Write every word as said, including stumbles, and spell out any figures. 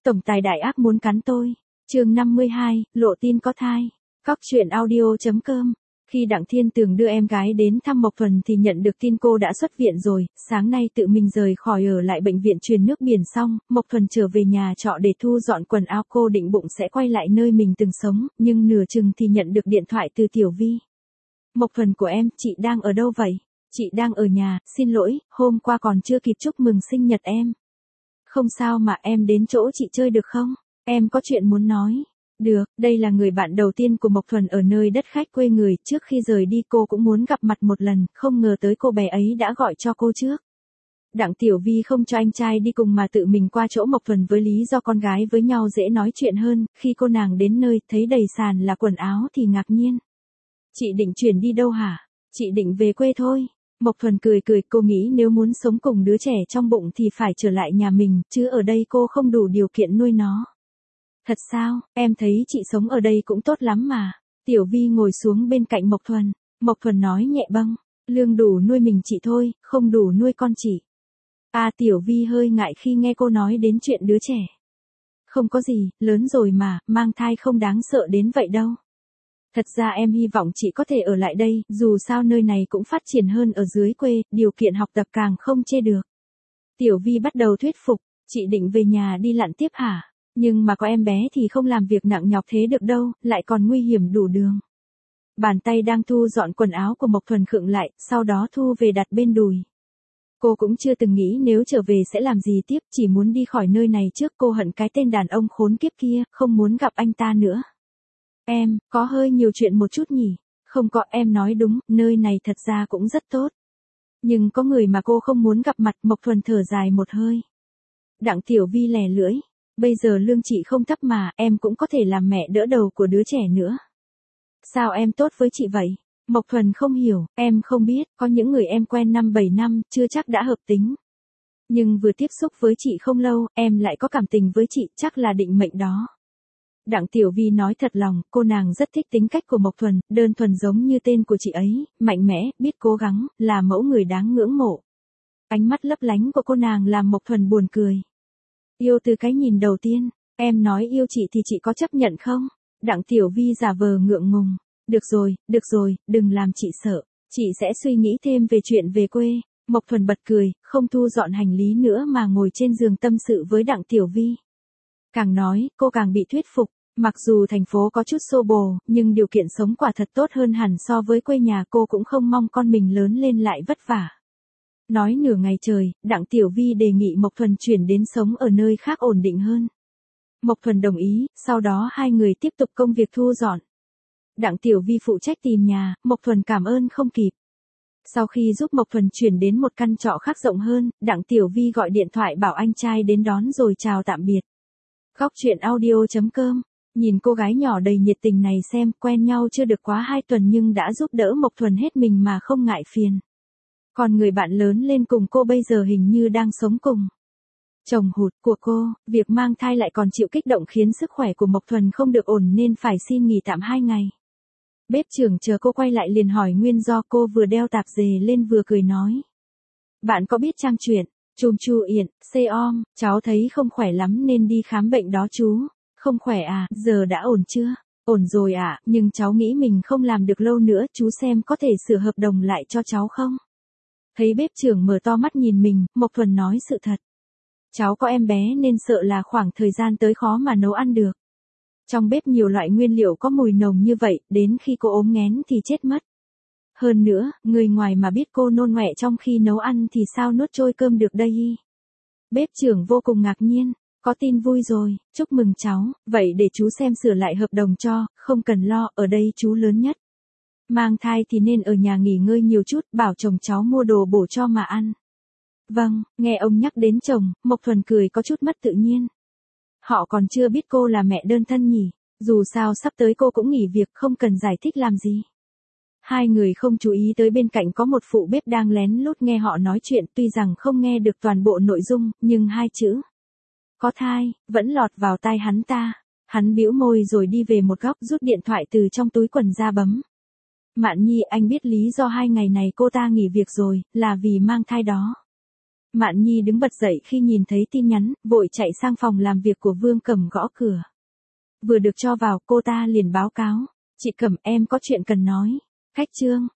Tổng tài đại ác muốn cắn tôi. Chương năm mươi hai, lộ tin có thai. Cóc truyện audio chấm com. Khi Đặng Thiên Tường đưa em gái đến thăm Mộc Thuần thì nhận được tin cô đã xuất viện rồi, sáng nay tự mình rời khỏi ở lại bệnh viện truyền nước biển xong, Mộc Thuần trở về nhà trọ để thu dọn quần áo. Cô định bụng sẽ quay lại nơi mình từng sống, nhưng nửa chừng thì nhận được điện thoại từ Tiểu Vi. Mộc Thuần của em, chị đang ở đâu vậy? Chị đang ở nhà, xin lỗi, hôm qua còn chưa kịp chúc mừng sinh nhật em. Không sao mà, em đến chỗ chị chơi được không? Em có chuyện muốn nói. Được, đây là người bạn đầu tiên của Mộc Thuần ở nơi đất khách quê người, trước khi rời đi cô cũng muốn gặp mặt một lần, không ngờ tới cô bé ấy đã gọi cho cô trước. Đặng Tiểu Vi không cho anh trai đi cùng mà tự mình qua chỗ Mộc Thuần với lý do con gái với nhau dễ nói chuyện hơn, khi cô nàng đến nơi thấy đầy sàn là quần áo thì ngạc nhiên. Chị định chuyển đi đâu hả? Chị định về quê thôi. Mộc Thuần cười cười, cô nghĩ nếu muốn sống cùng đứa trẻ trong bụng thì phải trở lại nhà mình, chứ ở đây cô không đủ điều kiện nuôi nó. Thật sao, em thấy chị sống ở đây cũng tốt lắm mà. Tiểu Vi ngồi xuống bên cạnh Mộc Thuần. Mộc Thuần nói nhẹ bâng, lương đủ nuôi mình chị thôi, không đủ nuôi con chị. À, Tiểu Vi hơi ngại khi nghe cô nói đến chuyện đứa trẻ. Không có gì, lớn rồi mà, mang thai không đáng sợ đến vậy đâu. Thật ra em hy vọng chị có thể ở lại đây, dù sao nơi này cũng phát triển hơn ở dưới quê, điều kiện học tập càng không chê được. Tiểu Vi bắt đầu thuyết phục, chị định về nhà đi lặn tiếp hả? Nhưng mà có em bé thì không làm việc nặng nhọc thế được đâu, lại còn nguy hiểm đủ đường. Bàn tay đang thu dọn quần áo của Mộc Thuần khựng lại, sau đó thu về đặt bên đùi. Cô cũng chưa từng nghĩ nếu trở về sẽ làm gì tiếp, chỉ muốn đi khỏi nơi này trước. Cô hận cái tên đàn ông khốn kiếp kia, không muốn gặp anh ta nữa. Em, có hơi nhiều chuyện một chút nhỉ? Không có, em nói đúng, nơi này thật ra cũng rất tốt. Nhưng có người mà cô không muốn gặp mặt. Mộc Thuần thở dài một hơi. Đặng Tiểu Vi lè lưỡi. Bây giờ lương chị không thấp mà, em cũng có thể làm mẹ đỡ đầu của đứa trẻ nữa. Sao em tốt với chị vậy? Mộc Thuần không hiểu, em không biết, có những người em quen năm bảy năm, chưa chắc đã hợp tính. Nhưng vừa tiếp xúc với chị không lâu, em lại có cảm tình với chị, chắc là định mệnh đó. Đặng Tiểu Vi nói thật lòng, cô nàng rất thích tính cách của Mộc Thuần, đơn thuần giống như tên của chị ấy, mạnh mẽ, biết cố gắng, là mẫu người đáng ngưỡng mộ. Ánh mắt lấp lánh của cô nàng làm Mộc Thuần buồn cười. Yêu từ cái nhìn đầu tiên, em nói yêu chị thì chị có chấp nhận không? Đặng Tiểu Vi giả vờ ngượng ngùng. Được rồi, được rồi, đừng làm chị sợ, chị sẽ suy nghĩ thêm về chuyện về quê. Mộc Thuần bật cười, không thu dọn hành lý nữa mà ngồi trên giường tâm sự với Đặng Tiểu Vi. Càng nói, cô càng bị thuyết phục. Mặc dù thành phố có chút xô bồ, nhưng điều kiện sống quả thật tốt hơn hẳn so với quê nhà. Cô cũng không mong con mình lớn lên lại vất vả. Nói nửa ngày trời, Đặng Tiểu Vi đề nghị Mộc Thuần chuyển đến sống ở nơi khác ổn định hơn. Mộc Thuần đồng ý, sau đó hai người tiếp tục công việc thu dọn. Đặng Tiểu Vi phụ trách tìm nhà, Mộc Thuần cảm ơn không kịp. Sau khi giúp Mộc Thuần chuyển đến một căn trọ khác rộng hơn, Đặng Tiểu Vi gọi điện thoại bảo anh trai đến đón rồi chào tạm biệt. Cóc truyện audio chấm com. Nhìn cô gái nhỏ đầy nhiệt tình này xem, quen nhau chưa được quá hai tuần nhưng đã giúp đỡ Mộc Thuần hết mình mà không ngại phiền. Còn người bạn lớn lên cùng cô bây giờ hình như đang sống cùng chồng hụt của cô, việc mang thai lại còn chịu kích động khiến sức khỏe của Mộc Thuần không được ổn nên phải xin nghỉ tạm hai ngày. Bếp trưởng chờ cô quay lại liền hỏi nguyên do. Cô vừa đeo tạp dề lên vừa cười nói. Bạn có biết trang truyện, chùm chu yện, xê om, cháu thấy không khỏe lắm nên đi khám bệnh đó chú. Không khỏe à, giờ đã ổn chưa? Ổn rồi ạ, à, nhưng cháu nghĩ mình không làm được lâu nữa, chú xem có thể sửa hợp đồng lại cho cháu không? Thấy bếp trưởng mở to mắt nhìn mình, Mộc Thuần nói sự thật. Cháu có em bé nên sợ là khoảng thời gian tới khó mà nấu ăn được. Trong bếp nhiều loại nguyên liệu có mùi nồng như vậy, đến khi cô ốm nghén thì chết mất. Hơn nữa, người ngoài mà biết cô nôn ngoẹ trong khi nấu ăn thì sao nuốt trôi cơm được đây? Bếp trưởng vô cùng ngạc nhiên. Có tin vui rồi, chúc mừng cháu, vậy để chú xem sửa lại hợp đồng cho, không cần lo, ở đây chú lớn nhất. Mang thai thì nên ở nhà nghỉ ngơi nhiều chút, bảo chồng cháu mua đồ bổ cho mà ăn. Vâng, nghe ông nhắc đến chồng, Mộc Thuần cười có chút mất tự nhiên. Họ còn chưa biết cô là mẹ đơn thân nhỉ, dù sao sắp tới cô cũng nghỉ việc không cần giải thích làm gì. Hai người không chú ý tới bên cạnh có một phụ bếp đang lén lút nghe họ nói chuyện, tuy rằng không nghe được toàn bộ nội dung, nhưng hai chữ có thai vẫn lọt vào tai hắn ta. Hắn bĩu môi rồi đi về một góc rút điện thoại từ trong túi quần ra bấm. Mạn Nhi, anh biết lý do hai ngày này cô ta nghỉ việc rồi, là vì mang thai đó. Mạn Nhi đứng bật dậy khi nhìn thấy tin nhắn, vội chạy sang phòng làm việc của Vương Cẩm gõ cửa. Vừa được cho vào, cô ta liền báo cáo. Chị Cẩm, em có chuyện cần nói. Khách Trương,